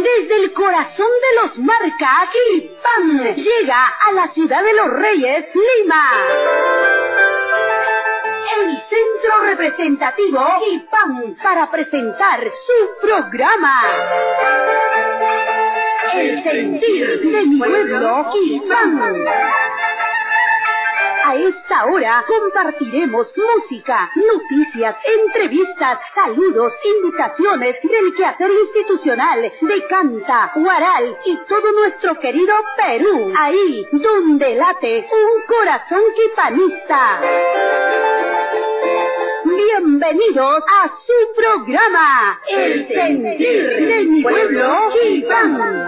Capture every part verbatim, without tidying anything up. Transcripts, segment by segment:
Desde el corazón de los Marcas, Quipán llega a la ciudad de los Reyes, Lima. El centro representativo Quipán para presentar su programa. El sentir de mi pueblo, Quipán. A esta hora compartiremos música, noticias, entrevistas, saludos, invitaciones del quehacer institucional de Canta, Huaral y todo nuestro querido Perú. Ahí donde late un corazón quipanista. Bienvenidos a su programa, El sentir de mi pueblo, Quipán.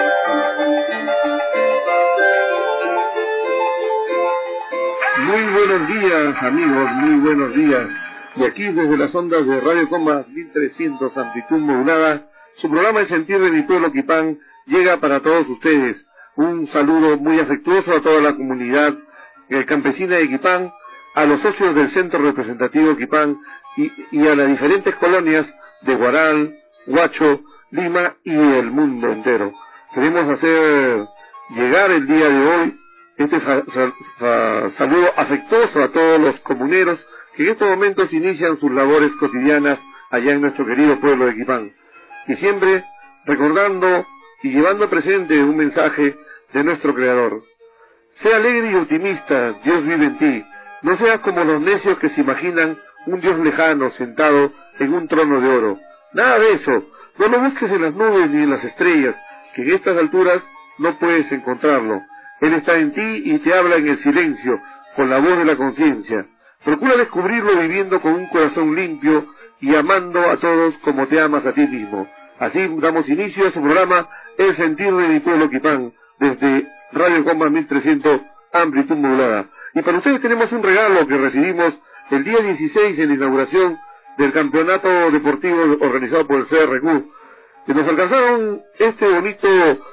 Muy buenos días, amigos, muy buenos días. Y aquí desde las ondas de Radio Comas mil trescientos, amplitud modulada, su programa El sentir de mi pueblo Quipán llega para todos ustedes. Un saludo muy afectuoso a toda la comunidad eh, campesina de Quipán, a los socios del Centro Representativo Quipán y, y a las diferentes colonias de Huaral, Huacho, Lima y el mundo entero. Queremos hacer llegar el día de hoy este fa, fa, fa, saludo afectuoso a todos los comuneros que en estos momentos inician sus labores cotidianas allá en nuestro querido pueblo de Quipán. Y siempre recordando y llevando presente un mensaje de nuestro Creador. Sea alegre y optimista, Dios vive en ti. No seas como los necios que se imaginan un Dios lejano sentado en un trono de oro. Nada de eso. No lo busques en las nubes ni en las estrellas, que en estas alturas no puedes encontrarlo. Él está en ti y te habla en el silencio, con la voz de la conciencia. Procura descubrirlo viviendo con un corazón limpio y amando a todos como te amas a ti mismo. Así damos inicio a su programa El sentir de mi pueblo Quipán, desde Radio Comas mil trescientos, amplitud modulada. Y para ustedes tenemos un regalo que recibimos el día dieciséis en la inauguración del campeonato deportivo organizado por el C R Q. Que nos alcanzaron este bonito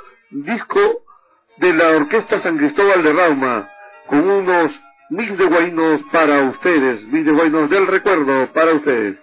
disco de la Orquesta San Cristóbal de Rauma, con unos mil de guainos para ustedes, mil de guainos del recuerdo para ustedes.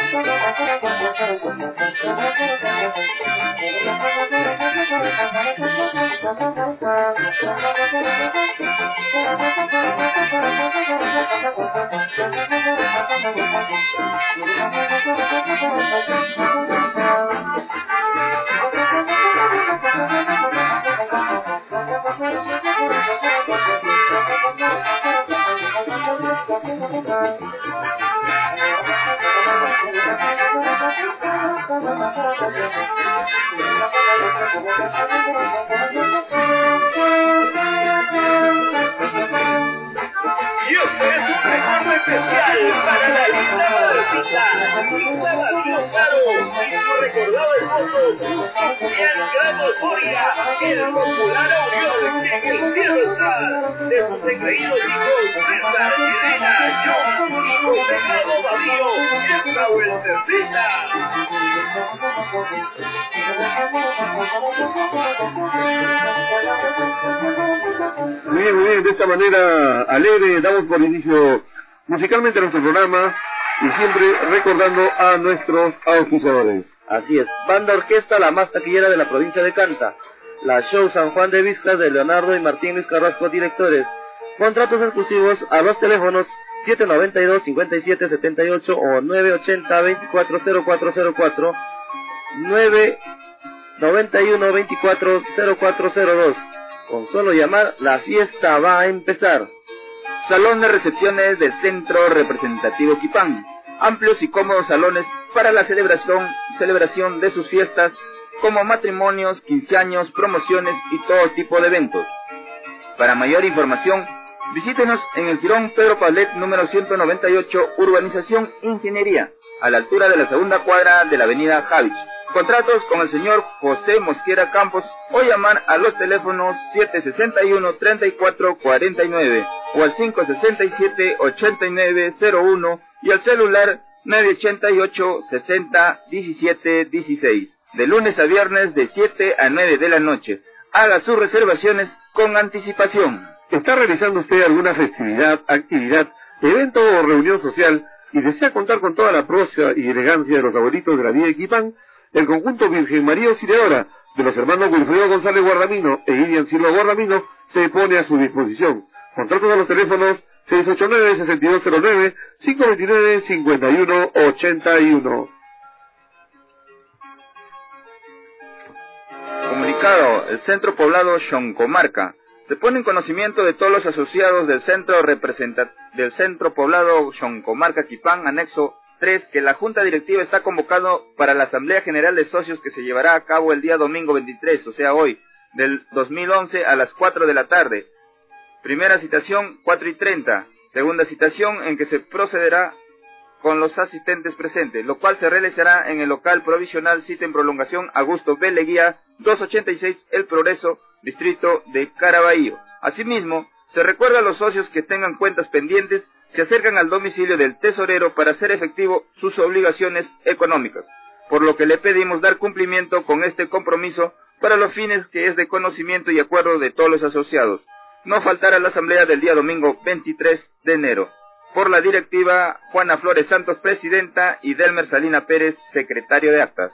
Thank you. Muy bien, muy bien, de esta manera alegre damos por inicio musicalmente a nuestro programa y siempre recordando a nuestros auspiciadores. Así es, Banda Orquesta, la más taquillera de la provincia de Canta. La Show San Juan de Vizcas de Leonardo y Martín Luis Carrasco, directores. Contratos exclusivos a los teléfonos siete noventa y dos, cincuenta y siete setenta y ocho o nueve ochenta, veinticuatro cero cuatro cero cuatro, nueve noventa y uno, veinticuatro cero cuatro cero dos. Con solo llamar, la fiesta va a empezar. Salón de recepciones del Centro Representativo Quipán. Amplios y cómodos salones para la celebración, celebración de sus fiestas, como matrimonios, quince años, promociones y todo tipo de eventos. Para mayor información, visítenos en el Jirón Pedro Pablet, número ciento noventa y ocho, Urbanización Ingeniería, a la altura de la segunda cuadra de la avenida Javich. Contratos con el señor José Mosquera Campos o llamar a los teléfonos siete sesenta y uno, treinta y cuatro cuarenta y nueve o al cinco sesenta y siete, ochenta y nueve cero uno y al celular nueve ochenta y ocho, sesenta, diecisiete, dieciséis. De lunes a viernes de siete a nueve de la noche. Haga sus reservaciones con anticipación. ¿Está realizando usted alguna festividad, actividad, evento o reunión social y desea contar con toda la prosa y elegancia de los abuelitos de la vía de Quipán? El conjunto Virgen María Auxiliadora de los hermanos Wilfredo González Guardamino e Irian Silva Guardamino se pone a su disposición. Contratos a los teléfonos seis ocho nueve, seis dos cero nueve, cinco dos nueve, cinco uno ocho uno. Comunicado, el Centro Poblado Xoncomarca se pone en conocimiento de todos los asociados del Centro Representa del Centro Poblado Xoncomarca Quipán, anexo tres, que la Junta Directiva está convocando para la Asamblea General de Socios que se llevará a cabo el día domingo veintitrés, o sea hoy, del dos mil once a las cuatro de la tarde. Primera citación, cuatro y treinta. Segunda citación, en que se procederá con los asistentes presentes, lo cual se realizará en el local provisional Cita en Prolongación Augusto B. Leguía, doscientos ochenta y seis, El Progreso, distrito de Caraballo. Asimismo, se recuerda a los socios que tengan cuentas pendientes, se acercan al domicilio del tesorero para hacer efectivo sus obligaciones económicas, por lo que le pedimos dar cumplimiento con este compromiso para los fines que es de conocimiento y acuerdo de todos los asociados. No faltar a la asamblea del día domingo veintitrés de enero. Por la directiva, Juana Flores Santos, presidenta, y Delmer Salina Pérez, secretario de actas.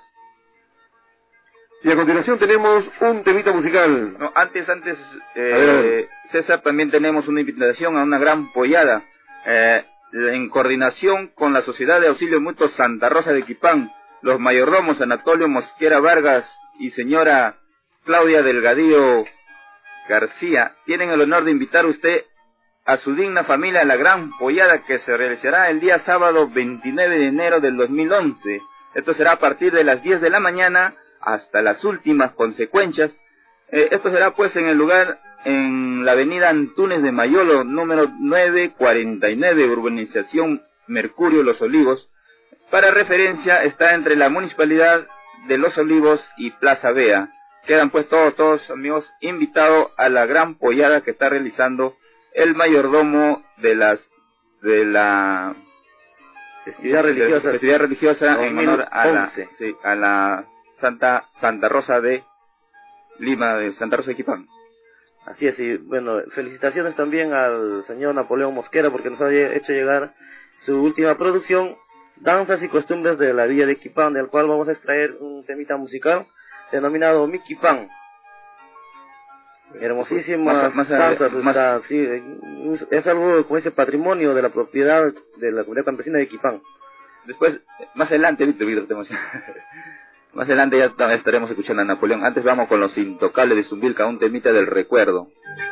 Y a continuación tenemos un temita musical. No, antes, antes, eh, a ver, a ver. César, también tenemos una invitación a una gran pollada, eh, en coordinación con la Sociedad de Auxilio Mutuo Santa Rosa de Quipán, los mayordomos Anatolio Mosquera Vargas y señora Claudia Delgadillo García, tienen el honor de invitar a usted a su digna familia a la gran pollada que se realizará el día sábado veintinueve de enero del dos mil once. Esto será a partir de las diez de la mañana hasta las últimas consecuencias. Eh, esto será pues en el lugar, en la avenida Antunes de Mayolo, número nueve cuarenta y nueve, urbanización Mercurio Los Olivos. Para referencia, está entre la Municipalidad de Los Olivos y Plaza Bea. Quedan pues todos, todos amigos invitados a la gran pollada que está realizando el mayordomo de las de la festividad religiosa, festividad religiosa en honor a la, sí, a la Santa Santa Rosa de Lima, de Santa Rosa de Quipán. Así es, y bueno, felicitaciones también al señor Napoleón Mosquera porque nos ha hecho llegar su última producción, Danzas y Costumbres de la Villa de Quipán, del cual vamos a extraer un temita musical denominado Mi Quipán. Hermosísimas danzas, está, sí, es algo como ese patrimonio de la propiedad de la comunidad campesina de Equipán. Después, más adelante, Víctor, Víctor, te emociono. Más adelante ya estaremos escuchando a Napoleón. Antes vamos con los Intocables de Zumbilca, un temita del recuerdo.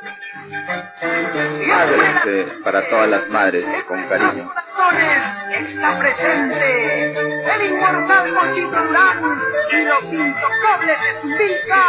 Madres, para todas las madres, con cariño. Está presente el inmortal Pochito Durán y los Intocables de Zumbilca.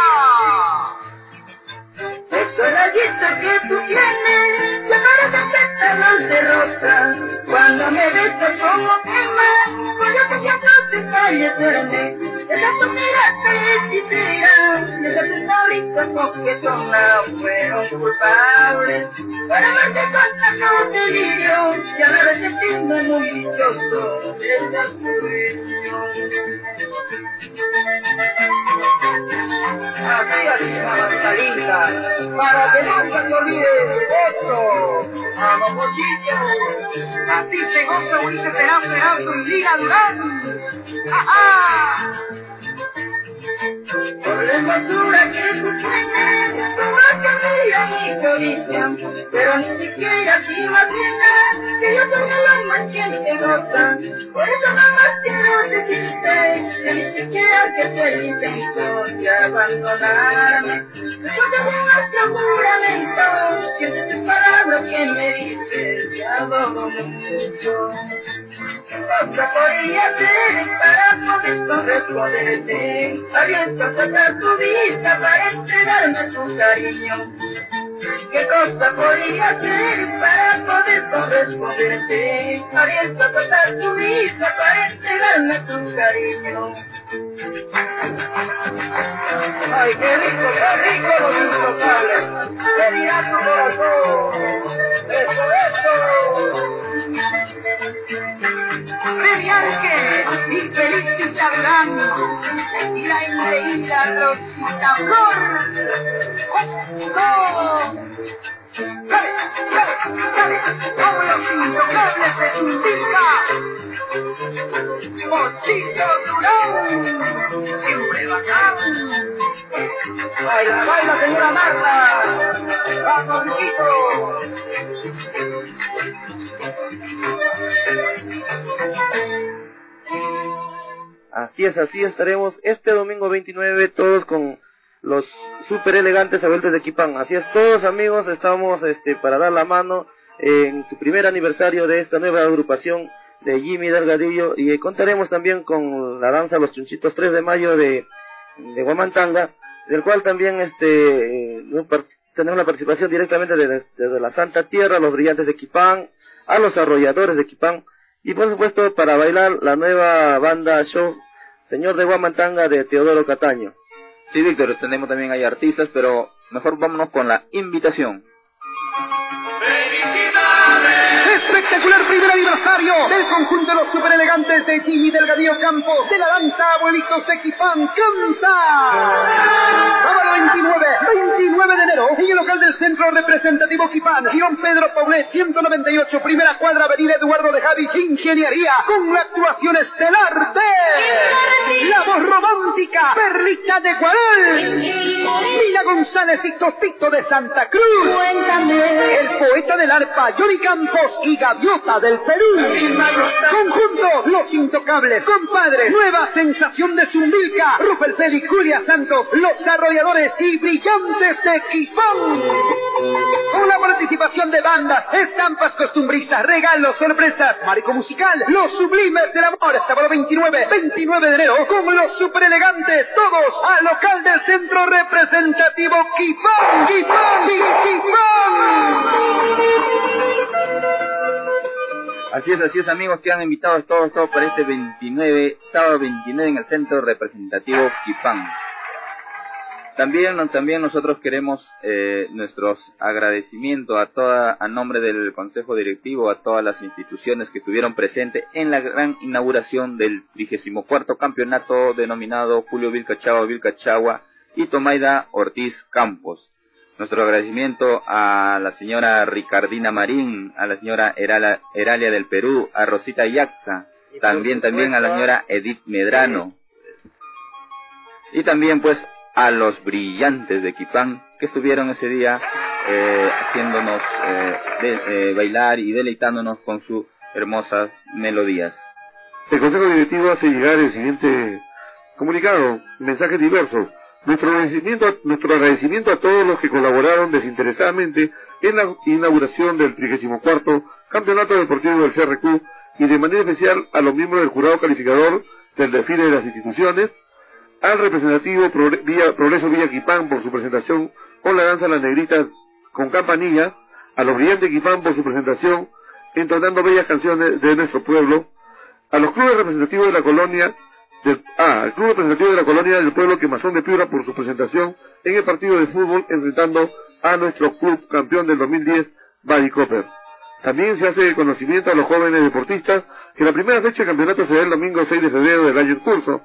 Esa rayita que tú tienes se parece a pétalos de rosa. Cuando me besas como quema, cuando te siento te fallecerme. Esa tu mirada hechicera y esa tu sonrisa coquetona fueron culpables para verte con tanto delirio y a la vez sentirme muy dichoso de esa purición. Así, así, mamá linda, para que nunca te olvides de eso. Vamos, Pochito. Así se goza Ulises Perazo, Perazo y Lina Durán. ¡Ja, ja! Por la hermosura que tú tienes, tu marca mía mi codicia, pero ni siquiera te imaginas que yo soy el alma quien te goza. Por eso nada más quiero decirte que ni siquiera que se el intento de abandonarme. Recuerda de nuestro juramento, que de tus palabras que me dices te adoro mucho. ¿Qué cosa podría hacer para poder corresponderte? Abierto a sacar tu vista para entregarme tu cariño. ¿Qué cosa podría hacer para poder corresponderte? Abierto a sacar tu vista para entregarme tu cariño. Ay, qué rico, qué rico los Intocables. Te dirá tu corazón. Eso, eso. Freddy Ángel y Felicita Durán, y la increíble Rosita Flor. ¡Oh! ¡Dale, dale, dale! ¡Como los Intocables de Zumbilca! ¡Pochito Durán! ¡Siempre bacán! ¡Baila, baila, señora Marta! ¡Vamos, Luisito! Así es, así estaremos este domingo veintinueve todos con los super elegantes Abuelitos de Equipán. Así es, todos amigos, estamos este para dar la mano en su primer aniversario de esta nueva agrupación de Jimmy Delgadillo, y contaremos también con la danza Los Chunchitos tres de mayo de, de Huamantanga, del cual también este eh, tenemos la participación directamente desde, desde la Santa Tierra, los Brillantes de Equipán, a los Arrolladores de Equipán, y por supuesto para bailar la nueva banda show Señor de Huamantanga de Teodoro Cataño. Sí, Víctor, tenemos también hay artistas, pero mejor vámonos con la invitación. Espectacular primer aniversario del conjunto de los superelegantes de Jimmy Delgadillo Campos de la danza Abuelitos de Equipán. ¡Canta! Sábado veintinueve, veintinueve de enero en el local del Centro Representativo Equipán, guión Pedro Paulet, ciento noventa y ocho, primera cuadra, avenida Eduardo de Javich, Ingeniería, con la actuación estelar de la voz romántica Perlita de Guaral, Mila González y Totito de Santa Cruz, el poeta del arpa Johnny Campos y Gaviota del Perú. Conjuntos Los Intocables, compadres, nueva sensación de Zumbilca, Rupert Félix, Julia Santos, Los Arrolladores y Brillantes de Equipán. Con la participación de bandas, estampas costumbristas, regalos, sorpresas, marco musical, Los Sublimes del Amor, sábado veintinueve, veintinueve de enero, con los superelegantes, todos al local del Centro Representativo Equipán. Equipán, Equipán. Así es, así es, amigos, que han invitado a todos, todos para este veintinueve, sábado veintinueve en el Centro Representativo Equipán. También, también nosotros queremos eh, nuestros agradecimientos a toda, a nombre del Consejo Directivo, a todas las instituciones que estuvieron presentes en la gran inauguración del trigésimo cuarto campeonato denominado Julio Vilcachagua Vilcachagua y Tomaida Ortiz Campos. Nuestro agradecimiento a la señora Ricardina Marín, a la señora Erala, Eralia del Perú, a Rosita Yaxa, también, también a la señora Edith Medrano. Y también pues a los brillantes de Equipán, que estuvieron ese día eh, haciéndonos eh, de, eh, bailar y deleitándonos con sus hermosas melodías. El Consejo Directivo hace llegar el siguiente comunicado, mensaje diverso. Nuestro agradecimiento, a, nuestro agradecimiento a todos los que colaboraron desinteresadamente en la inauguración del trigésimo cuarto Campeonato Deportivo del C R Q y de manera especial a los miembros del jurado calificador del desfile de las instituciones, al representativo Progreso Villa Equipán por su presentación con la danza Las Negritas con campanilla, a los brillantes Equipán por su presentación entonando bellas canciones de nuestro pueblo, a los clubes representativos de la colonia del, ah, al club representativo de la colonia del pueblo Quemazón de Piura por su presentación en el partido de fútbol enfrentando a nuestro club campeón del dos mil diez, Baricoper. También se hace conocimiento a los jóvenes deportistas que la primera fecha del campeonato será el domingo seis de febrero del año en curso,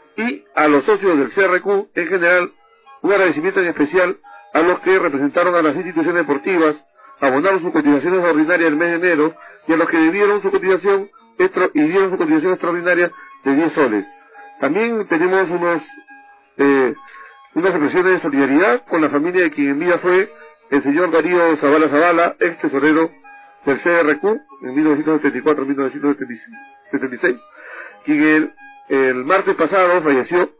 y a los socios del C R Q en general un agradecimiento en especial a los que representaron a las instituciones deportivas, abonaron sus cotizaciones ordinarias del mes de enero y a los que debieron su cotización extra, y dieron su cotización extraordinaria de diez soles. También tenemos unos eh, unas expresiones de solidaridad con la familia de quien en vida fue el señor Darío Zavala Zavala, ex tesorero del C R Q en mil novecientos setenta y cuatro a mil novecientos setenta y seis, quien el, el martes pasado falleció.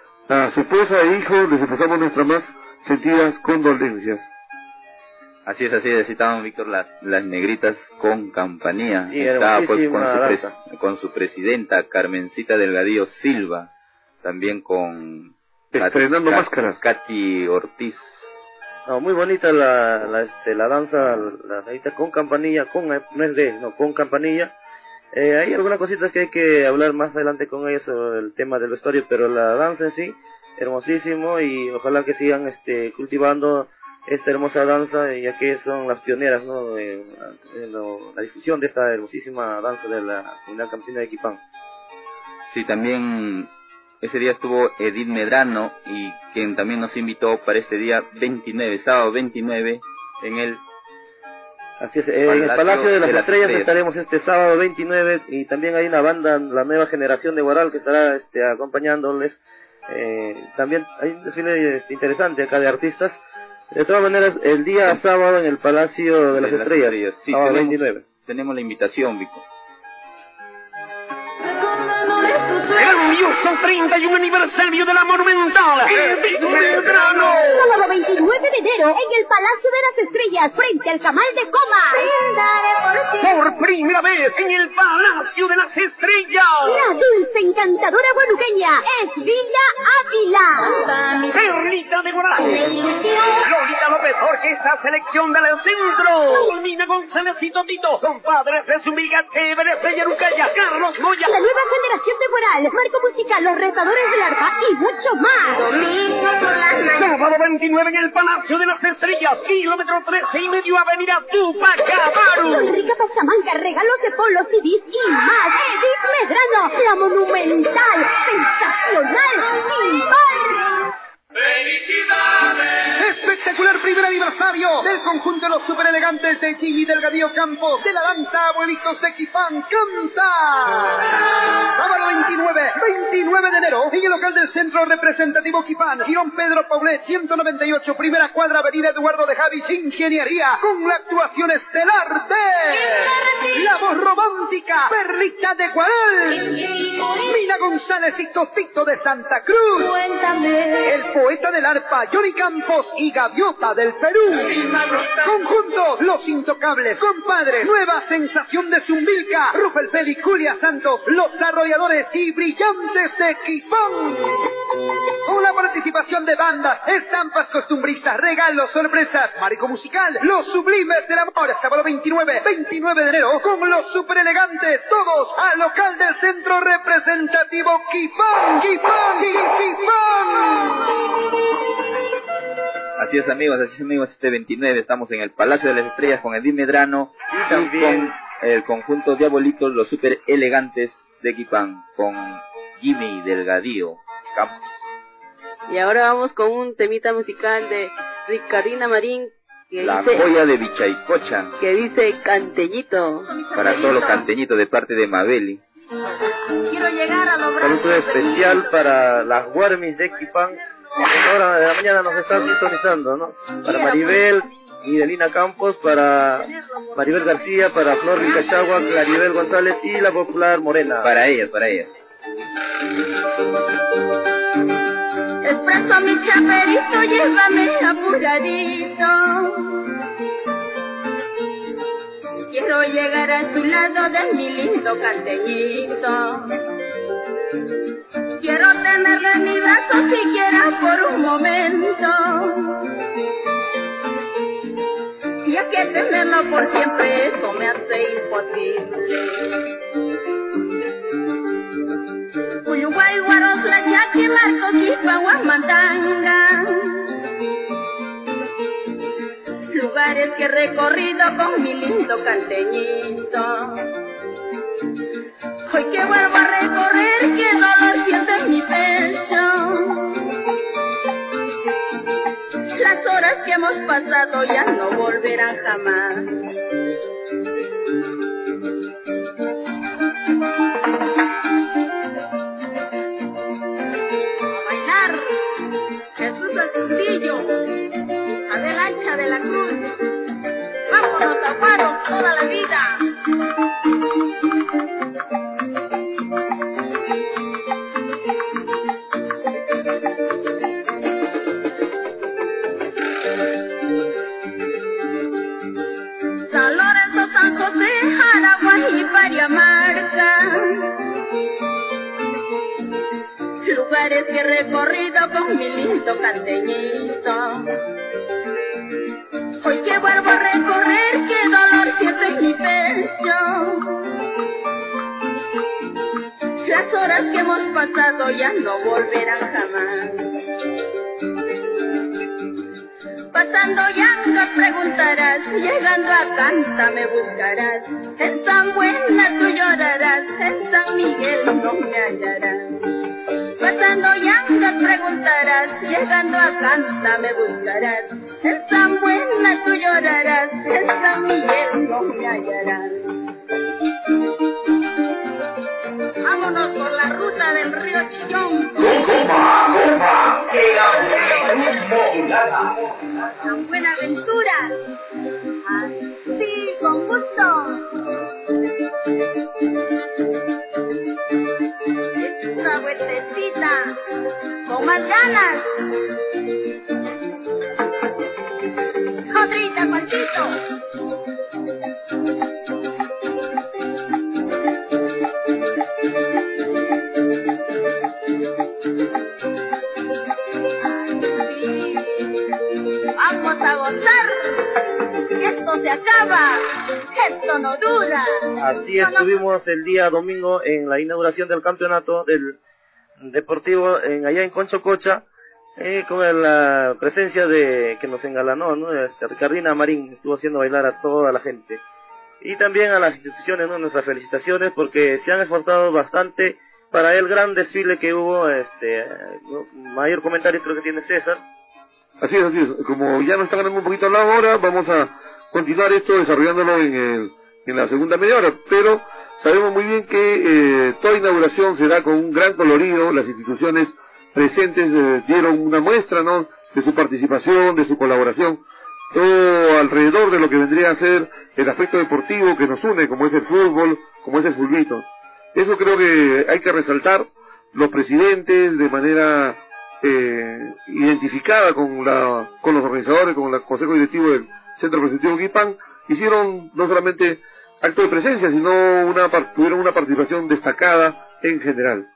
A su esposa e hijo les expresamos nuestras más sentidas condolencias. Así es, así es, citaban Víctor las, las negritas con campanilla. Sí, estaba pues con su, pres, con su presidenta Carmencita Delgadillo Silva, también con estrenando Kat, máscaras Katy Ortiz. No, muy bonita la, la, este, la danza, la negrita con campanilla, con, no es de, no, con campanilla. Eh, hay algunas cositas que hay que hablar más adelante con ellos sobre el tema del vestuario, pero la danza en sí, hermosísimo, y ojalá que sigan este, cultivando esta hermosa danza, ya que son las pioneras, ¿no?, en, en lo, la difusión de esta hermosísima danza de la comunidad campesina de Equipán. Sí, también ese día estuvo Edith Medrano, y quien también nos invitó para este día veintinueve, sábado veintinueve, en el Así es, eh, en el Palacio de las, de las Estrellas, Estrellas estaremos este sábado veintinueve, y también hay una banda, la nueva generación de Guaral, que estará este, acompañándoles. Eh, también hay un desfile este, interesante acá de artistas. De todas maneras, el día sábado en el Palacio de, de las, las Estrellas, Estrellas. Sí, sábado tenemos, veintinueve. Tenemos la invitación, Vico. Grandioso treinta y un aniversario de la Monumental. ¡Edith Medrano! Sábado veintinueve de enero en el Palacio de las Estrellas, frente al Camal de Coma. Por primera vez en el Palacio de las Estrellas. La dulce encantadora guanuqueña es Villa Ávila. Perlita de Guaral. Lolita López, Orquesta Selección del Centro. Mina González y Totito, compadres de Zumbiga, Chévere, Estrella Rucaya, Carlos Moya. La nueva generación de Guaral, Marco Musical, Los Retadores del Arpa y mucho más. Domingo por las mañanas. Sábado veintinueve en el Palacio de las Estrellas, kilómetro trece y medio, avenida Tupac Amaru. Con rica pachamanca, regalos de polos, C Ds y más. Edith Medrano, la monumental, sensacional, sin par. ¡Felicidades! Espectacular primer aniversario del conjunto de los super elegantes de Jimmy Delgadillo Campos de la danza Abuelitos de Equipán Canta. Sábado veintinueve, veintinueve de enero en el local del Centro Representativo Equipán, Girón Pedro Paulet, ciento noventa y ocho, primera cuadra, avenida Eduardo de Javich, Ingeniería, con la actuación estelar de la voz romántica Perlita de Guaral, Mina González y Totito de Santa Cruz, el poeta del arpa Johnny Campos y Gaviota del Perú. Conjuntos Los Intocables, compadres, nueva sensación de Zumbilca, Rufel Félix, Julia Santos, Los Arrolladores y Brillantes de Equipán. Con la participación de bandas, estampas costumbristas, regalos, sorpresas, marco musical, Los Sublimes del Amor, sábado veintinueve, veintinueve de enero, con los super elegantes, todos al local del Centro Representativo Equipán, Equipán, Equipán. Así es, amigos, así es, amigos, este veintinueve estamos en el Palacio de las Estrellas con Edith Medrano y también con el conjunto de abuelitos, los super elegantes de Equipán, con Jimmy Delgadillo Campos. Y ahora vamos con un temita musical de Ricardina Marín, que la dice, joya de Vichaycocha, que dice Canteñito. Para todos los canteñitos de parte de Mabeli. Quiero llegar a lograr. Saludo especial para las Guarmis de Equipán, Ahora de la mañana nos está sintonizando, ¿no? Para Maribel y Delina Campos, para Maribel García, para Flor Ricachagua, Claribel González y la popular Morena. Para ellas, para ellas. Expreso mi chaperito, llévame apuradito. Quiero llegar a tu lado de mi lindo canteñito. Quiero tenerlo en mi brazo siquiera por un momento. Y es que tenerlo por siempre eso me hace imposible. Uruguay, Guaros, La Yaqui, Marcos, Quispa, Huamantanga. Lugares que he recorrido con mi lindo canteñito. Hoy que vuelvo a recorrer, que dolor siento en mi pecho. Las horas que hemos pasado ya no volverán jamás. A bailar, Jesús el Fundillo, Adela Ancha de la Cruz. Vámonos a paros toda la vida. San Lorenzo, San José, Jaraguay y Pariamarca. Lugares que he recorrido con mi lindo canteñito. Hoy que vuelvo a recorrer, qué dolor siento en mi pecho. Las horas que hemos pasado ya no volverán jamás. Pasando Yanga preguntarás, llegando a Canta me buscarás. En San Buena tú llorarás, en San Miguel no me hallarás. Pasando Yanga preguntarás, llegando a Canta me buscarás. En San Buena tú llorarás, en San Miguel no me hallarás. Vámonos por la ruta del río Chillón. ¡Goma, goma! ¡Que modulada! San Buenaventura. Sí, con gusto. Una vueltecita, con más ganas. Otrita, Juancito. Vamos a gozar, esto se acaba, esto no dura. Así estuvimos el día domingo en la inauguración del campeonato del deportivo en allá en Conchococha, eh, con la presencia de que nos engalanó, ¿no? Este, Ricardina Marín estuvo haciendo bailar a toda la gente. Y también a las instituciones, ¿no? Nuestras felicitaciones porque se han esforzado bastante para el gran desfile que hubo. Este, ¿no? Mayor comentario creo que tiene César. Así es, así es. Como ya nos está ganando un poquito la hora, vamos a continuar esto desarrollándolo en, el, en la segunda media hora. Pero sabemos muy bien que eh, toda inauguración se da con un gran colorido. Las instituciones presentes eh, dieron una muestra, ¿no?, de su participación, de su colaboración, todo alrededor de lo que vendría a ser el aspecto deportivo que nos une, como es el fútbol, como es el fulbito. Eso creo que hay que resaltar. Los presidentes de manera Eh, identificada con la con los organizadores, con el consejo directivo del Centro Representativo Quipán, hicieron no solamente acto de presencia, sino una tuvieron una participación destacada en general.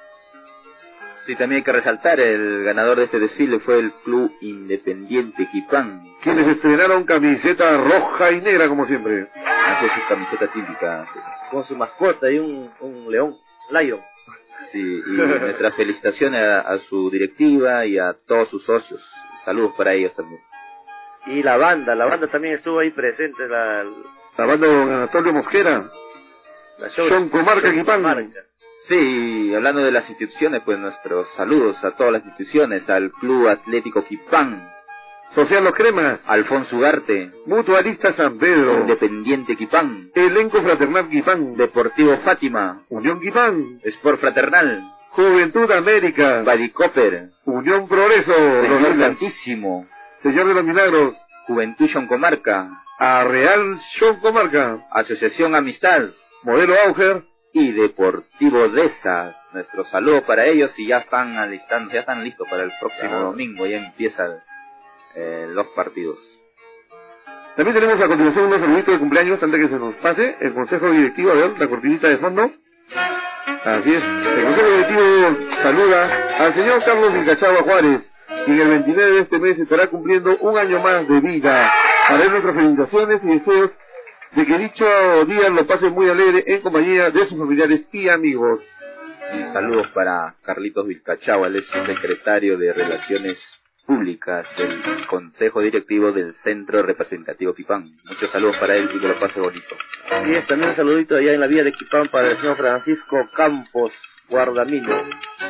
Sí, también hay que resaltar, el ganador de este desfile fue el Club Independiente Quipán, quienes estrenaron camiseta roja y negra como siempre. Así es, su camiseta típica, César, Con su mascota y un, un león, lion. Sí, y nuestras felicitaciones a, a su directiva y a todos sus socios. Saludos para ellos también. Y la banda, la banda también estuvo ahí presente, la, La banda de don Anatolio Mosquera, la show, Son Comarca Quipán. Sí, hablando de las instituciones, pues nuestros saludos a todas las instituciones, al Club Atlético Quipán, Social Los Cremas, Alfonso Ugarte, Mutualista San Pedro, Independiente Quipán, Elenco Fraternal Quipán, Deportivo Fátima, Unión Quipán, Sport Fraternal, Juventud América, Baricoper, Unión Progreso, Señor Los Santísimo, Señor de los Milagros, Juventud Choncomarca, Arreal Choncomarca, Asociación Amistad, Modelo Auger y Deportivo Deza. Nuestro saludo para ellos y ya están alistando, ya están listos para el próximo claro. domingo, ya empiezan eh, los partidos. También tenemos a continuación unos saluditos de cumpleaños antes que se nos pase. El Consejo Directivo, a ver, la cortinita de fondo. Así es. El Consejo Directivo saluda al señor Carlos Vilcachagua Juárez, quien el veintinueve de este mes estará cumpliendo un año más de vida. Para él nuestras felicitaciones y deseos de que dicho día lo pase muy alegre en compañía de sus familiares y amigos. Y saludos para Carlitos Vilcachagua, él es secretario de Relaciones Públicas del Consejo Directivo del Centro Representativo Quipán. Muchos saludos para él y que lo pase bonito. Y es también un saludito allá en la vía de Quipán para el señor Francisco Campos Guardamino.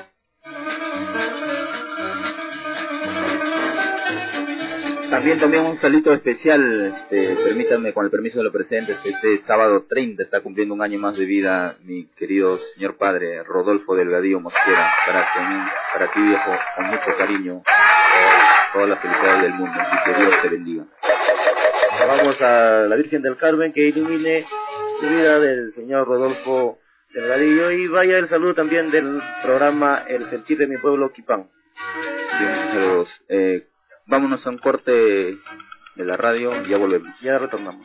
También también un saludito especial, este, permítanme con el permiso de los presentes, este sábado treinta está cumpliendo un año más de vida mi querido señor padre Rodolfo Delgadillo Mosquera, para ti, para ti viejo, con mucho cariño, eh, todas las felicidades del mundo y que Dios te bendiga. Vamos a la Virgen del Carmen que ilumine su vida del señor Rodolfo Delgadillo y vaya el saludo también del programa El Sentir de mi Pueblo Quipán. Bien, saludos. Eh, Vámonos a un corte de la radio y ya volvemos. Ya retornamos.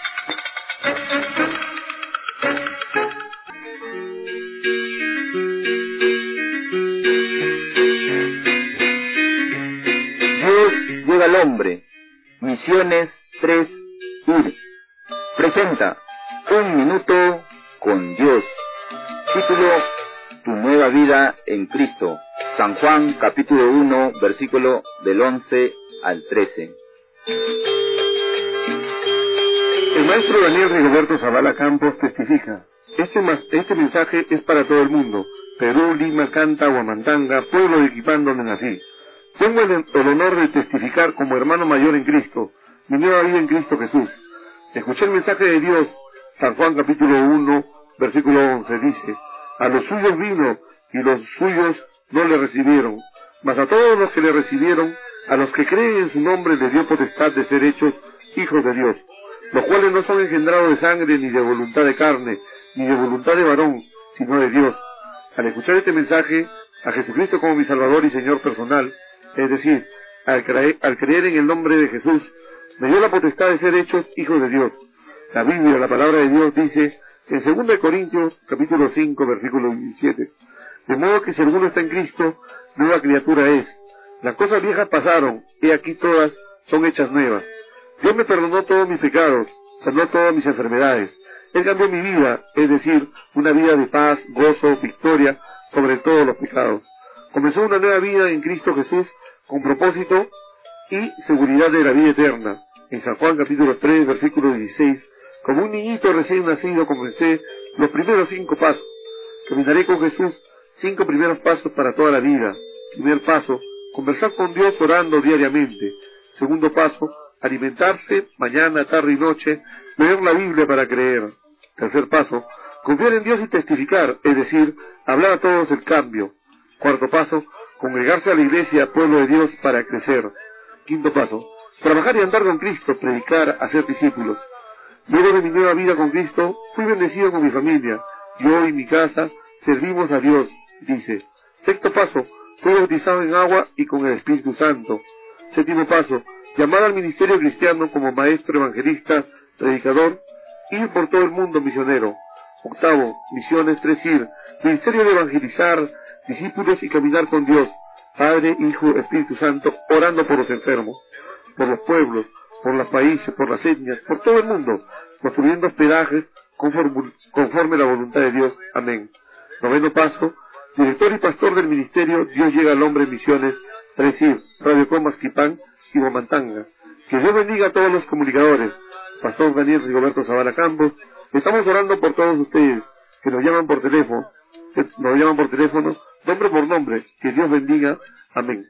Dios llega al hombre. Misiones tres Ir. Presenta Un Minuto con Dios. Título: Tu nueva vida en Cristo. San Juan, capítulo uno, versículo del once al trece. El maestro Daniel Rigoberto Zavala Campos testifica: este, este mensaje es para todo el mundo. Perú, Lima, Canta, Huamantanga, pueblo de Quipán donde nací. Tengo el, el honor de testificar como hermano mayor en Cristo, mi nueva vida en Cristo Jesús. Escuché el mensaje de Dios. San Juan capítulo uno, versículo once dice: a los suyos vino y los suyos no le recibieron, mas a todos los que le recibieron, a los que creen en su nombre, le dio potestad de ser hechos hijos de Dios, los cuales no son engendrados de sangre, ni de voluntad de carne, ni de voluntad de varón, sino de Dios. Al escuchar este mensaje, a Jesucristo como mi Salvador y Señor personal, es decir, al creer, al creer en el nombre de Jesús, me dio la potestad de ser hechos hijos de Dios. La Biblia, la palabra de Dios, dice en segunda de Corintios, capítulo cinco, versículo diecisiete, de modo que si alguno está en Cristo, nueva criatura es. Las cosas viejas pasaron, y aquí todas son hechas nuevas. Dios me perdonó todos mis pecados, sanó todas mis enfermedades. Él cambió mi vida, es decir, una vida de paz, gozo, victoria sobre todos los pecados. Comenzó una nueva vida en Cristo Jesús con propósito y seguridad de la vida eterna. En San Juan capítulo tres, versículo dieciséis, como un niñito recién nacido comencé los primeros cinco pasos. Caminaré con Jesús cinco primeros pasos para toda la vida. Primer paso, conversar con Dios orando diariamente. Segundo paso, alimentarse mañana, tarde y noche, leer la Biblia para creer. Tercer paso, confiar en Dios y testificar, es decir, hablar a todos el cambio. Cuarto paso, congregarse a la iglesia, pueblo de Dios, para crecer. Quinto paso, trabajar y andar con Cristo, predicar, hacer discípulos. Luego de mi nueva vida con Cristo, fui bendecido con mi familia. Yo y mi casa servimos a Dios, dice. Sexto paso, fui bautizado en agua y con el Espíritu Santo. Séptimo paso, llamado al ministerio cristiano como maestro, evangelista, predicador, ir por todo el mundo misionero. Octavo, misiones tres ir, ministerio de evangelizar, discípulos y caminar con Dios, Padre, Hijo, Espíritu Santo, orando por los enfermos, por los pueblos, por los países, por las etnias, por todo el mundo, construyendo hospedajes conforme, conforme la voluntad de Dios. Amén. Noveno paso, director y pastor del ministerio Dios llega al hombre en misiones, tres ir, Radio Comas Quipán y Huamantanga. Que Dios bendiga a todos los comunicadores. Pastor Daniel Rigoberto Zavala Campos, estamos orando por todos ustedes, que nos llaman por teléfono, que nos llaman por teléfono, nombre por nombre, que Dios bendiga. Amén.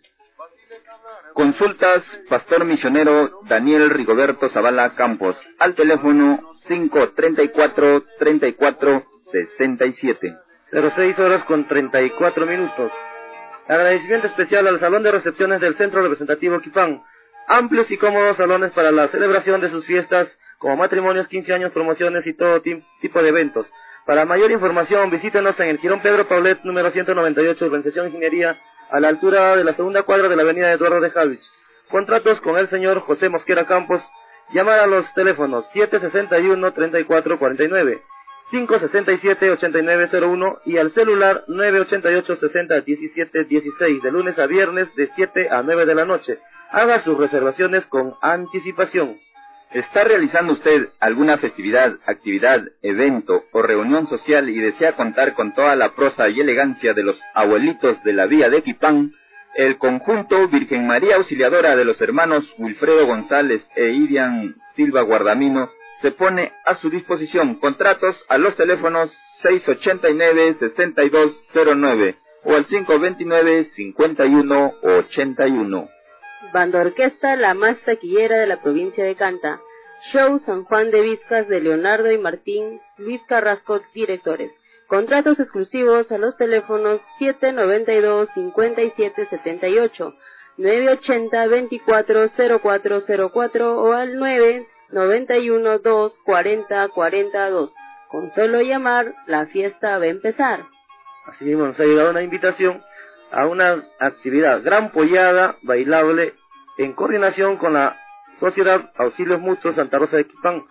Consultas, Pastor Misionero Daniel Rigoberto Zavala Campos, al teléfono cinco treinta y cuatro, treinta y cuatro, sesenta y siete. seis horas con treinta y cuatro minutos. Agradecimiento especial al Salón de Recepciones del Centro Representativo Quipán. Amplios y cómodos salones para la celebración de sus fiestas, como matrimonios, quince años, promociones y todo tipo de eventos. Para mayor información, visítenos en el Jirón Pedro Paulet, número ciento noventa y ocho, Urbanización Ingeniería, a la altura de la segunda cuadra de la avenida Eduardo de Javich. Contratos con el señor José Mosquera Campos. Llamar a los teléfonos siete sesenta y uno, treinta y cuatro cuarenta y nueve, cinco sesenta y siete, ochenta y nueve cero uno y al celular nueve ochenta y ocho, sesenta, diecisiete dieciséis, de lunes a viernes de siete a nueve de la noche. Haga sus reservaciones con anticipación. ¿Está realizando usted alguna festividad, actividad, evento o reunión social y desea contar con toda la prosa y elegancia de los abuelitos de la vía de Quipán? El conjunto Virgen María Auxiliadora de los hermanos Wilfredo González e Irian Silva Guardamino se pone a su disposición. Contratos a los teléfonos seis ochenta y nueve, sesenta y dos cero nueve o al cinco veintinueve, cincuenta y uno ochenta y uno. Banda Orquesta, la más taquillera de la provincia de Canta. Show San Juan de Vizcas de Leonardo y Martín Luis Carrasco, directores. Contratos exclusivos a los teléfonos siete noventa y dos, cincuenta y siete setenta y ocho, nueve ochenta, veinticuatro cero cuatro cero cuatro o al nueve noventa y uno, dos cuarenta, cuarenta dos. Con solo llamar, la fiesta va a empezar. Así mismo nos ha llegado una invitación a una actividad gran pollada bailable en coordinación con la Sociedad Auxilios Mutuos Santa Rosa de Quipán.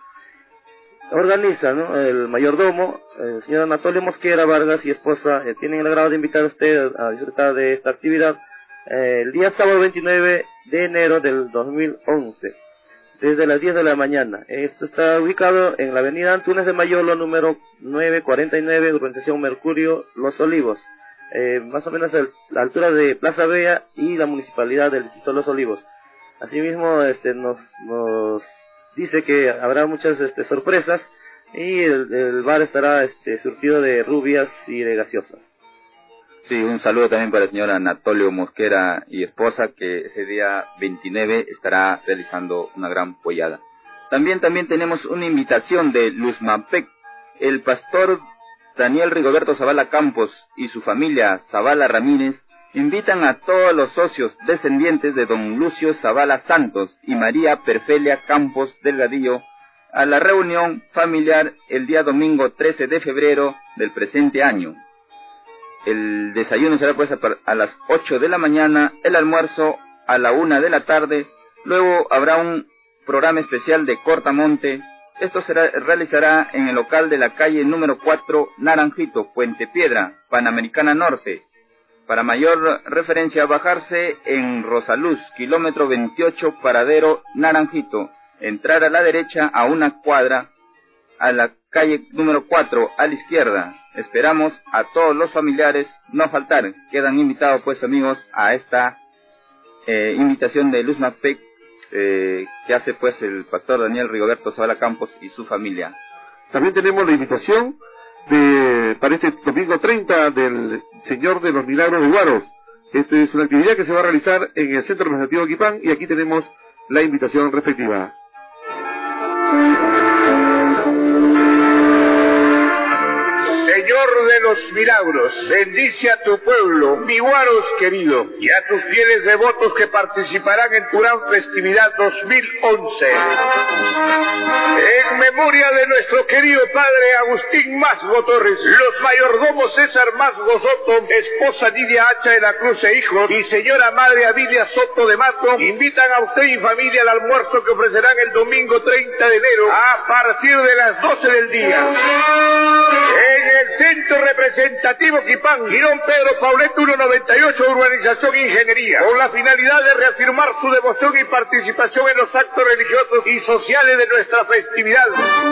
Organiza, ¿no?, el mayordomo, el señor Anatolio Mosquera Vargas y esposa, eh, tienen el agrado de invitar a usted a disfrutar de esta actividad eh, el día sábado veintinueve de enero del dos mil once, desde las diez de la mañana. Esto está ubicado en la avenida Antunes de Mayolo, número novecientos cuarenta y nueve, urbanización Mercurio, Los Olivos. Eh, más o menos a la altura de Plaza Bella y la municipalidad del distrito de Los Olivos. Asimismo, este, nos, nos dice que habrá muchas este, sorpresas y el, el bar estará este, surtido de rubias y de gaseosas. Sí, un saludo también para el señor Anatolio Mosquera y esposa, que ese día veintinueve estará realizando una gran pollada. También, también tenemos una invitación de Luzmapec. El pastor Daniel Rigoberto Zavala Campos y su familia Zavala Ramírez invitan a todos los socios descendientes de don Lucio Zavala Santos y María Perfelia Campos Delgadillo a la reunión familiar el día domingo trece de febrero del presente año. El desayuno será pues a las ocho de la mañana, el almuerzo a la una de la tarde, luego habrá un programa especial de cortamonte. Esto se realizará en el local de la calle número cuatro, Naranjito, Puente Piedra, Panamericana Norte. Para mayor referencia, bajarse en Rosaluz, kilómetro veintiocho, paradero Naranjito. Entrar a la derecha a una cuadra, a la calle número cuatro, a la izquierda. Esperamos a todos los familiares, no faltar. Quedan invitados, pues, amigos, a esta eh, invitación de Luzmapec, Eh, que hace pues el pastor Daniel Rigoberto Zavala Campos y su familia. También tenemos la invitación de para este domingo treinta del Señor de los Milagros de Huaros. Esta es una actividad que se va a realizar en el Centro Representativo Quipán y aquí tenemos la invitación respectiva. Señor de los milagros, bendice a tu pueblo, mi Huaros querido, y a tus fieles devotos que participarán en tu gran festividad dos mil once. En memoria de nuestro querido padre Agustín Masgo Torres, los mayordomos César Masgo Soto, esposa Nidia Hacha de la Cruz e hijos, y señora madre Avilia Soto de Mato, invitan a usted y familia al almuerzo que ofrecerán el domingo treinta de enero a partir de las doce del día. En el Centro Representativo Quipán, Girón Pedro Paulet ciento noventa y ocho, Urbanización Ingeniería, con la finalidad de reafirmar su devoción y participación en los actos religiosos y sociales de nuestra festividad.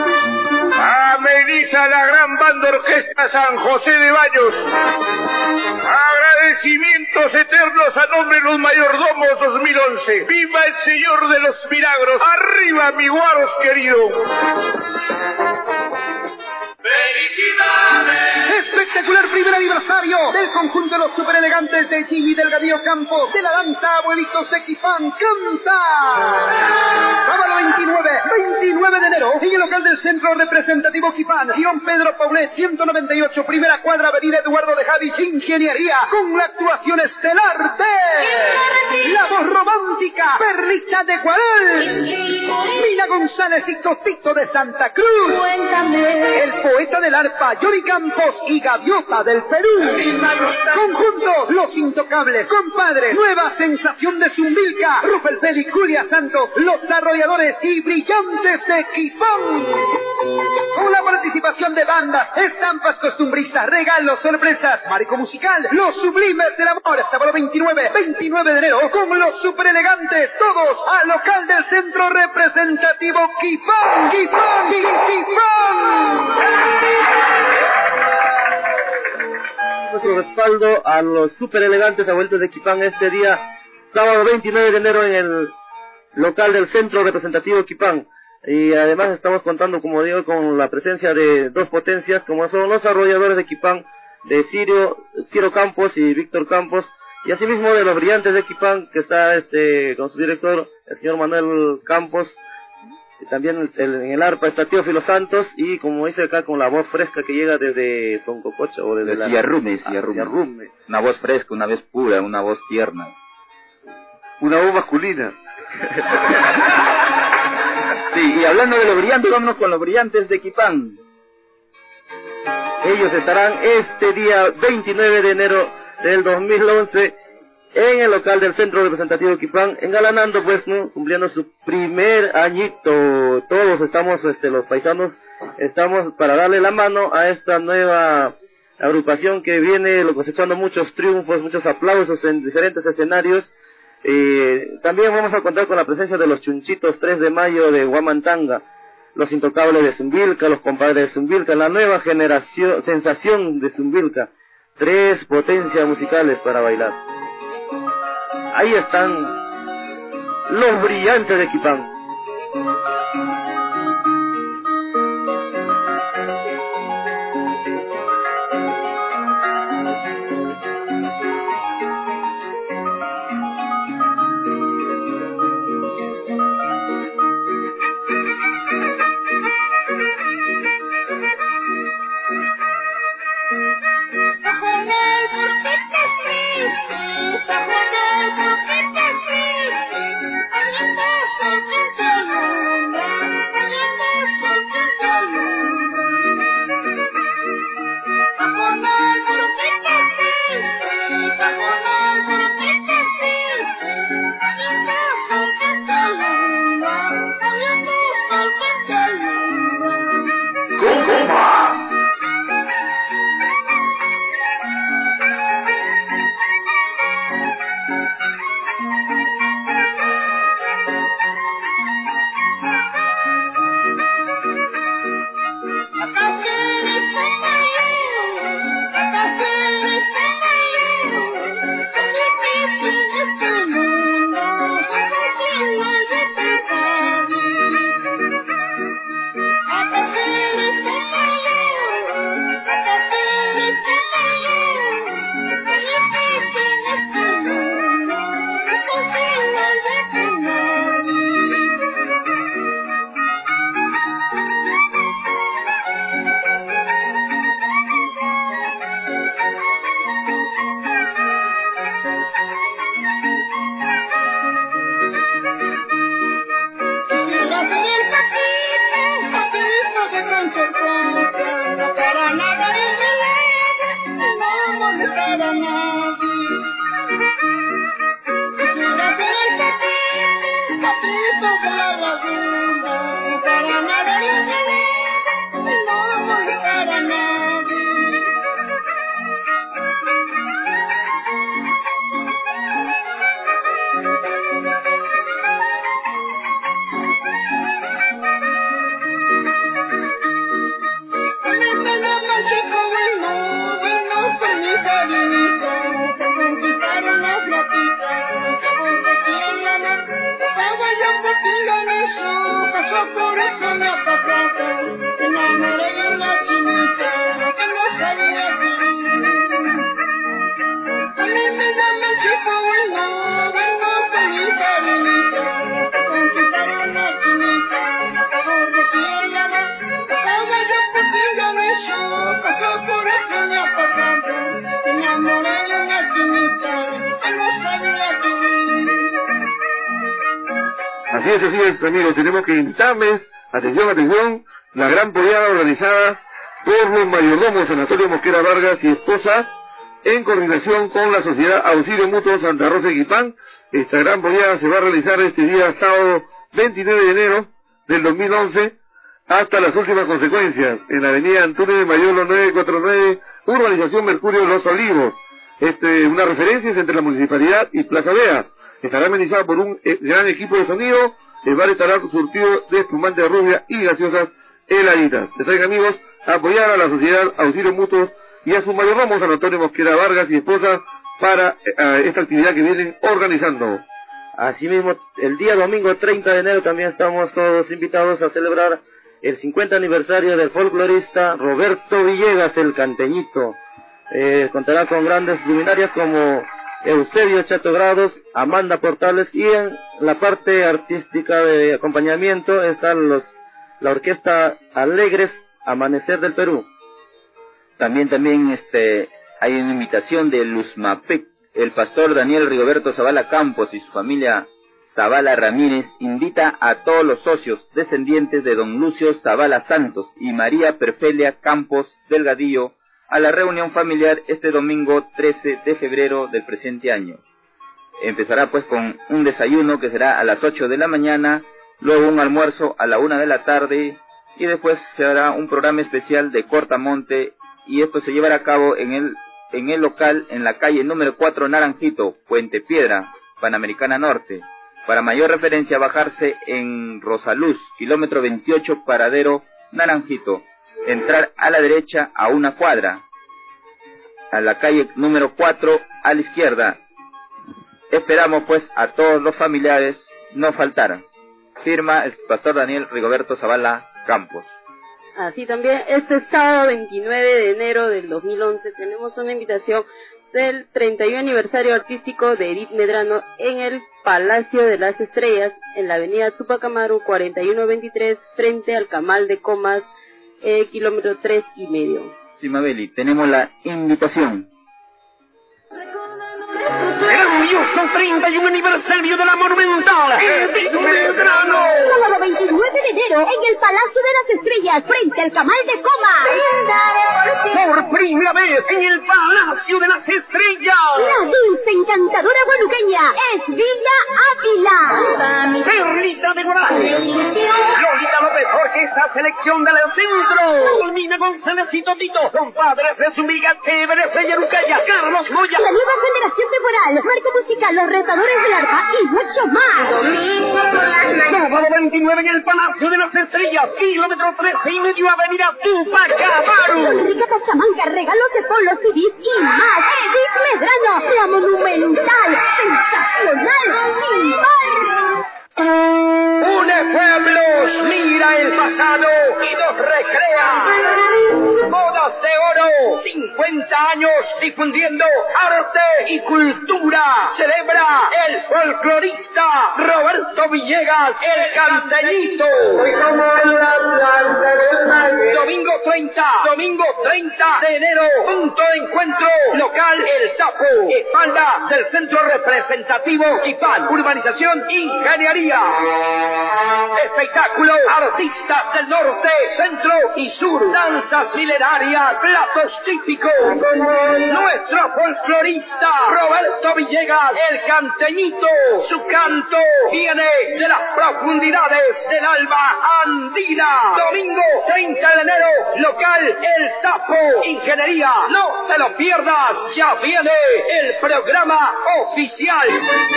Ameniza la gran banda orquesta San José de Baños. Agradecimientos eternos a nombre de los mayordomos dos mil once. ¡Viva el Señor de los Milagros! ¡Arriba, mi Huaros querido! ¡Felicidades! Espectacular primer aniversario del conjunto de los superelegantes de Jimmy Delgadillo Campos de la danza Abuelitos de Equipán. ¡Canta! Sábado veintinueve, veintinueve de enero en el local del Centro Representativo Equipán, guión Pedro Paulet, ciento noventa y ocho, primera cuadra, avenida Eduardo de Javich, Ingeniería, con la actuación estelar de la voz romántica Perlita de Guaral, Mina González y Totito de Santa Cruz, el poeta del arpa Yori Campos y Gaviota del Perú. Conjuntos Los Intocables, Compadres, Nueva Sensación de Zumbilca, Rufel Félix, Julia Santos, Los Arrolladores y Brillantes de Equipán. Con la participación de bandas, estampas costumbristas, regalos, sorpresas, marco musical, Los Sublimes del Amor, sábado veintinueve, veintinueve de enero, con los superelegantes, todos al local del Centro Representativo Equipán, Equipán, Equipán. Nuestro respaldo a los superelegantes abuelitos de Equipán este día, sábado veintinueve de enero, en el local del Centro Representativo Equipán. Y además estamos contando, como digo, con la presencia de dos potencias, como son los Arrolladores de Equipán, de Ciro, Ciro Campos y Víctor Campos, y asimismo de los Brillantes de Equipán, que está este con su director, el señor Manuel Campos. Y también el, el, en el arpa está Teófilo Santos, y como dice acá, con la voz fresca que llega desde Soncococha o desde de Ciarrume, Ciarrume. Una voz fresca, una voz pura, una voz tierna. Una voz masculina. Sí, y hablando de los brillantes, vámonos con los Brillantes de Equipán. Ellos estarán este día veintinueve de enero del dos mil once en el local del Centro Representativo Equipán, engalanando, pues, ¿no?, cumpliendo su primer añito. Todos estamos, este, los paisanos, estamos para darle la mano a esta nueva agrupación que viene cosechando muchos triunfos, muchos aplausos en diferentes escenarios. Eh, también vamos a contar con la presencia de los Chunchitos tres de mayo de Huamantanga, los Intocables de Zumbilca, los Compadres de Zumbilca, la nueva generación, sensación de Zumbilca. Tres potencias musicales para bailar. Ahí están los Brillantes de Equipán. Así es, así es, amigos, tenemos que invitarles, atención, atención, la gran pollada organizada por los mayordomos Anatolio Mosquera Vargas y esposa, en coordinación con la Sociedad Auxilio Mutuo Santa Rosa de Quipán. Esta gran pollada se va a realizar este día sábado veintinueve de enero del dos mil once hasta las últimas consecuencias en la avenida Antonio de Mayolo novecientos cuarenta y nueve, urbanización Mercurio Los Olivos. Este, una referencia entre la municipalidad y Plaza Vea. Estará amenizada por un eh, gran equipo de sonido. El bar estará surtido de espumante de rubia y gaseosas heladitas. Les traigan, amigos, a apoyar a la Sociedad Auxilio Mutuos y a sus mayordomos Antonio Mosquera Vargas y esposa para eh, esta actividad que vienen organizando. Asimismo, el día domingo treinta de enero también estamos todos invitados a celebrar el cincuenta aniversario del folclorista Roberto Villegas, el Canteñito. Eh, contará con grandes luminarias como Eusebio Chato Grados, Amanda Portales, y en la parte artística de acompañamiento están los la orquesta Alegres Amanecer del Perú. También, también, este, hay una invitación de Luzmapec. El pastor Daniel Rigoberto Zavala Campos y su familia Zavala Ramírez invita a todos los socios descendientes de don Lucio Zavala Santos y María Perfelia Campos Delgadillo a la reunión familiar este domingo trece de febrero del presente año. Empezará pues con un desayuno que será a las ocho de la mañana, luego un almuerzo a la una de la tarde y después se hará un programa especial de cortamonte, y esto se llevará a cabo en el en el local en la calle número cuatro Naranjito, Puente Piedra, Panamericana Norte. Para mayor referencia, bajarse en Rosaluz, kilómetro veintiocho, paradero Naranjito. Entrar a la derecha a una cuadra, a la calle número cuatro a la izquierda. Esperamos pues a todos los familiares no faltar. Firma el pastor Daniel Rigoberto Zavala Campos. Así también, este sábado veintinueve de enero del dos mil once tenemos una invitación del treinta y uno aniversario artístico de Edith Medrano en el Palacio de las Estrellas, en la avenida Tupac Amaru cuarenta y uno veintitrés, frente al Camal de Comas, eh, kilómetro tres y medio. Sí, Mabeli, tenemos la invitación. Grandioso treinta y uno aniversario de la Monumental, Edith Medrano. Sábado veintinueve de enero en el Palacio de las Estrellas, frente al Camal de Comas. Por primera vez en el Palacio de las Estrellas, La dulce encantadora guanuqueña es Villa Ávila. Perlita de Guaral, Lolita López Jorge, esta selección del centro, Olmina González y Totito, compadres de Zumbiga, Chévere, Seyarucaya, Carlos Moya, La nueva generación temporal, marco musical, los retadores del arpa y mucho más. Sábado veintinueve en el Palacio de las Estrellas, kilómetro trece y medio, avenida Tupac Amaru. Con rica pachamanca, regalos de polos, C Ds y más. Edith Medrano, la monumental, sensacional, sin par. Une pueblos, mira el pasado y nos recrea. Bodas de oro, cincuenta años difundiendo arte y cultura. Celebra el folclorista Roberto Villegas, el Canteñito. Domingo treinta, domingo treinta de enero, punto de encuentro, local El Tapo, espalda del Centro Representativo Quipán, urbanización Ingeniería. Espectáculo, artistas del norte, centro y sur, danzas milenarias, platos típicos. Nuestro folclorista Roberto Villegas, el Canteñito, su canto viene de las profundidades del alma andina. Domingo treinta de enero, local El Tapo, Ingeniería. No te lo pierdas, ya viene el programa oficial.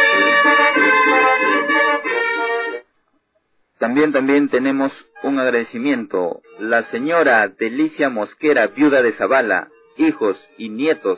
También, también tenemos un agradecimiento. La señora Delicia Mosquera, viuda de Zavala, hijos y nietos,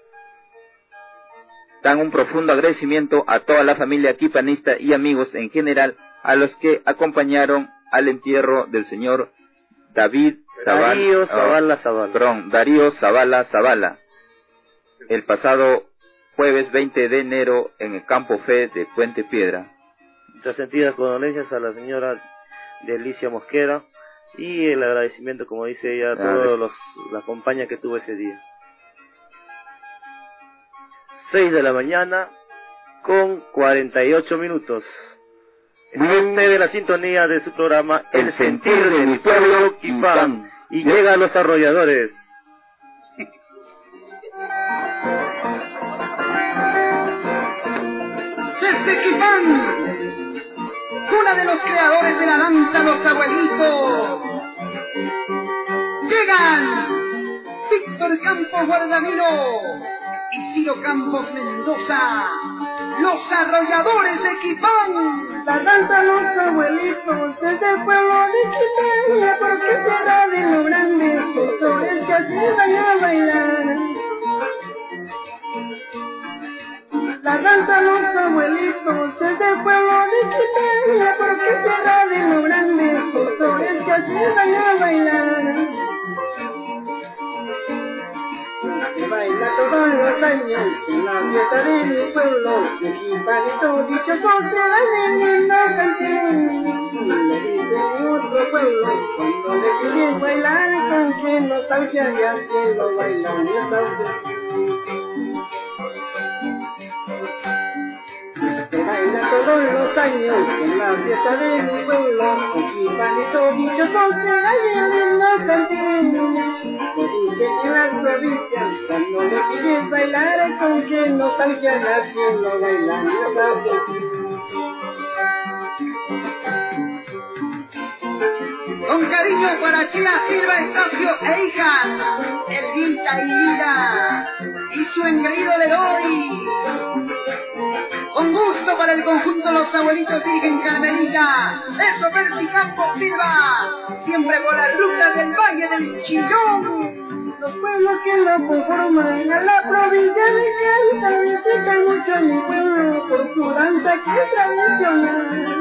dan un profundo agradecimiento a toda la familia quipanista y amigos en general, a los que acompañaron al entierro del señor David Zavala, Darío Zavala Zavala. Perdón, Darío Zavala Zavala, el pasado jueves veinte de enero en el Campo Fe de Puente Piedra. Nuestras sentidas condolencias a la señora Delicia Mosquera y el agradecimiento, como dice ella, a todos los la compañía que tuvo ese día. seis de la mañana con cuarenta y ocho minutos. Esté de la sintonía de su programa El Sentir de mi Pueblo, Quipán. Y llegan los arrolladores. Desde Quipán, una de los creadores de la danza, los abuelitos. Llegan Víctor Campos Guardamino y Ciro Campos Mendoza, los arrolladores de Quipán. La danza los abuelitos desde el pueblo de Quipán, porque será de lo grande, gestores que así van a bailar. La danza los abuelitos desde el pueblo de Quipán, porque será de lo grande, gestores que así van a bailar. Se baila todos los años en la fiesta de mi pueblo, y Quipanito dichoso se da en linda canción. Me dice mi otro pueblo, cuando le quieren bailar, con qué nostalgia y así lo bailan esta vez. Se baila todos los años en la fiesta de mi pueblo, y Quipanito dichoso se da en linda canción. Me dice en las provincias, cuando le quieres bailar, con que nostalgia haciendo bailar esa vez. Con cariño para China Silva, Estacio e hijas, Elvita y Lida, y su engreído le doy. Con gusto para el conjunto Los Abuelitos Virgen Carmelita, eso Percy Campos Silva, siempre por las rutas del Valle del Chillón. Los pueblos que lo conforman a la provincia de Canta visitan mucho a mi pueblo por su danza que es tradicional.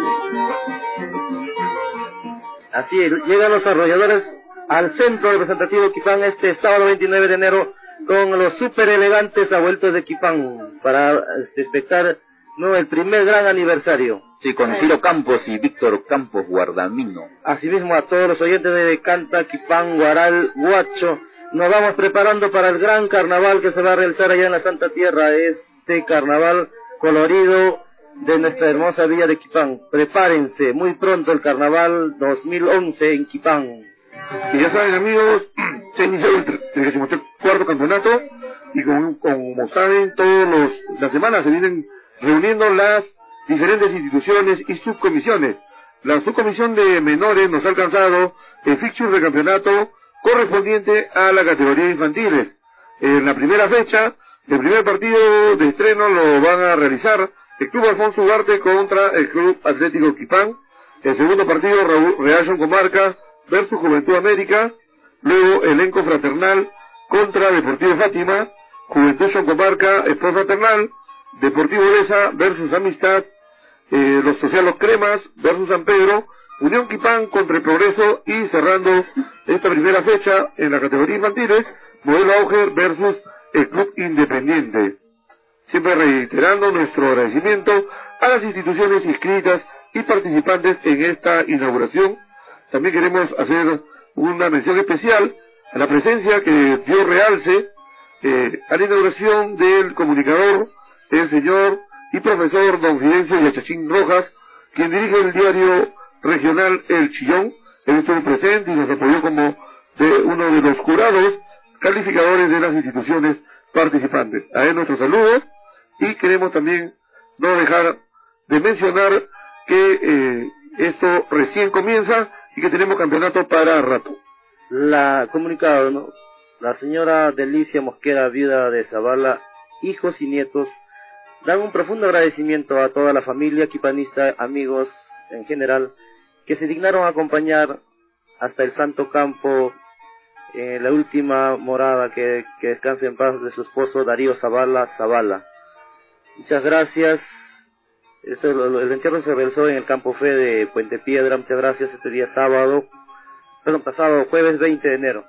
Así es, llegan los arrolladores al centro representativo Quipán este sábado veintinueve de enero con los super elegantes abuelitos de Quipán para espectar no el primer gran aniversario. Sí, con Ciro Campos y Víctor Campos Guardamino. Asimismo a todos los oyentes de Canta, Quipán, Guaral, Huacho, nos vamos preparando para el gran carnaval que se va a realizar allá en la Santa Tierra, este carnaval colorido de nuestra hermosa villa de Quipán. Prepárense, muy pronto el carnaval dos mil once en Quipán. Y ya saben, amigos, se ha iniciado el trigésimo cuarto campeonato y como, como saben, todos los las semanas se vienen reuniendo las diferentes instituciones y subcomisiones. La subcomisión de menores nos ha alcanzado el fixture de campeonato correspondiente a la categoría infantiles. En la primera fecha, el primer partido de estreno lo van a realizar el Club Alfonso Ugarte contra el Club Atlético Quipán. El segundo partido, Reaction Comarca versus Juventud América. Luego, elenco fraternal contra Deportivo Fátima. Juventud Comarca, Sport Fraternal. Deportivo Lesa versus Amistad. Eh, los Socialos Cremas versus San Pedro. Unión Quipán contra el Progreso. Y cerrando esta primera fecha en la categoría infantiles, Modelo Auger versus el Club Independiente. Siempre reiterando nuestro agradecimiento a las instituciones inscritas y participantes en esta inauguración. También queremos hacer una mención especial a la presencia que dio realce eh, a la inauguración del comunicador, el señor y profesor don Fidencio Yachachín Rojas, quien dirige el diario regional El Chillón. Él estuvo presente y nos apoyó como de uno de los jurados calificadores de las instituciones participantes. A él nuestros saludos. Y queremos también no dejar de mencionar que eh, esto recién comienza y que tenemos campeonato para rato. La comunicado, ¿no? La señora Delicia Mosquera, viuda de Zavala, hijos y nietos, dan un profundo agradecimiento a toda la familia quipanista, amigos en general, que se dignaron a acompañar hasta el Santo Campo, eh, la última morada que, que descanse en paz de su esposo Darío Zavala Zavala. Muchas gracias. Este, el entierro se realizó en el Campo Fe de Puente Piedra. Muchas gracias. Este día sábado, perdón, pasado jueves veinte de enero.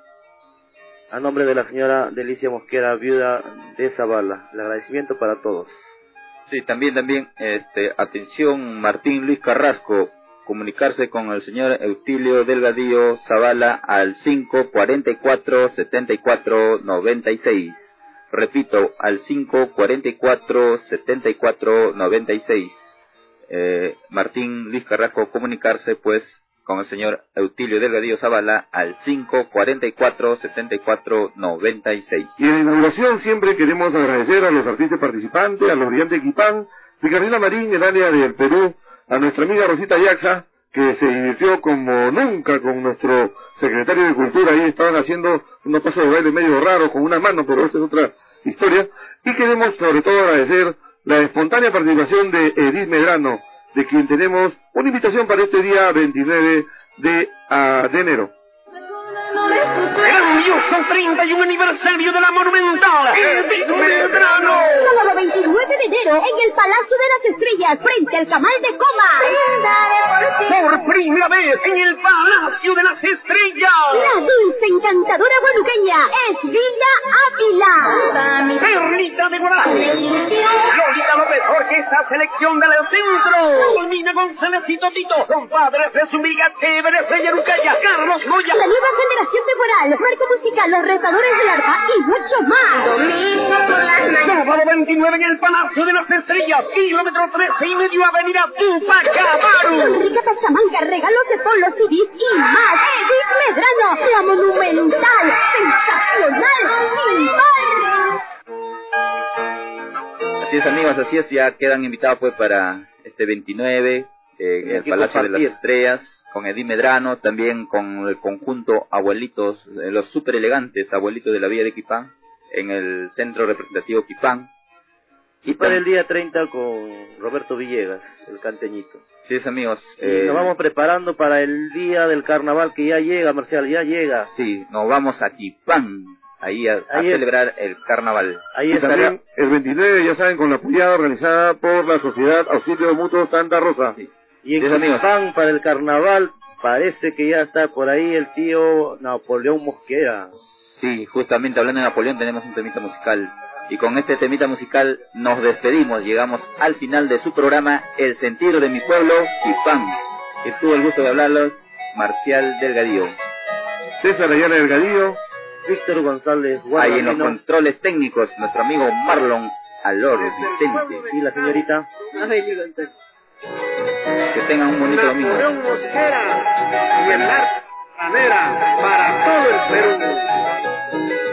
A nombre de la señora Delicia Mosquera, viuda de Zavala. El agradecimiento para todos. Sí, también, también, este, atención, Martín Luis Carrasco, comunicarse con el señor Eutilio Delgadillo Zavala al cinco cuarenta y cuatro setenta y cuatro noventa y seis. Repito, al cinco cuarenta y cuatro setenta y cuatro noventa y seis. eh, Martín Luis Carrasco comunicarse pues con el señor Eutilio Delgadillo Zavala al cinco cuarenta y cuatro, setenta y cuatro, noventa y seis. Y en la inauguración siempre queremos agradecer a los artistas participantes, a los brillantes Equipán, Ricardina Marín, el área del Perú, a nuestra amiga Rosita Yaxa, que se divirtió como nunca con nuestro secretario de Cultura. Ahí estaban haciendo unos pasos de baile medio raros con una mano, pero esa es otra historia. Y queremos sobre todo agradecer la espontánea participación de Edith Medrano, de quien tenemos una invitación para este día veintinueve de, uh, de enero. Grandioso treinta y un aniversario de la Monumental, Edith Medrano. Sábado veintinueve de enero en el Palacio de las Estrellas, frente al Camal de Coma. Por primera vez en el Palacio de las Estrellas. La dulce encantadora guanuqueña es Vilda Ávila. Perlita de Guaraní. Lolita López Jorge, esta selección del centro. Culmina Gonzálezito Tito, compadres de su miga chévere de Yarucaya, Carlos Moya. La nueva generación de Moral, marco musical, los rezadores del arpa y mucho más. Domingo por las mañanas. Sábado veintinueve en el Palacio de las Estrellas, kilómetro trece y medio, avenida Tupac Amaru. Rica Pachamanca, regalos de polos, C Ds y más. Edith Medrano, la Monumental, sensacional, sin par. Así es, amigos, así es, ya quedan invitados pues para este veintinueve eh, en el Palacio de las Estrellas, con Edith Medrano, también con el conjunto Abuelitos, eh, los super elegantes Abuelitos de la Villa de Equipán, en el Centro Representativo Equipán. Y para el día treinta con Roberto Villegas, el canteñito. Sí, es, amigos. Eh, nos vamos preparando para el día del carnaval que ya llega, Marcial, ya llega. Sí, nos vamos a Equipán, ahí a, a ahí celebrar es, el carnaval. Ahí está. También el veintinueve, ya saben, con la apoyada organizada por la Sociedad Auxilio Mutuo Santa Rosa. Sí. Y en Equipán para el carnaval parece que ya está por ahí el tío Napoleón Mosquera. Sí, justamente hablando de Napoleón tenemos un temita musical. Y con este temita musical nos despedimos, llegamos al final de su programa El Sentido de mi Pueblo, Equipán. Que tuvo el gusto de hablarlos, Marcial Delgadillo. César Ayala Delgadillo. Víctor González Guarda. Ahí en los controles técnicos, nuestro amigo Marlon Alores Vicente. Y la señorita que tengan un bonito domingo. Napoleón Mosquera y el arte manera para todo el Perú.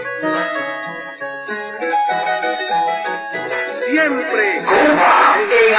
Siempre.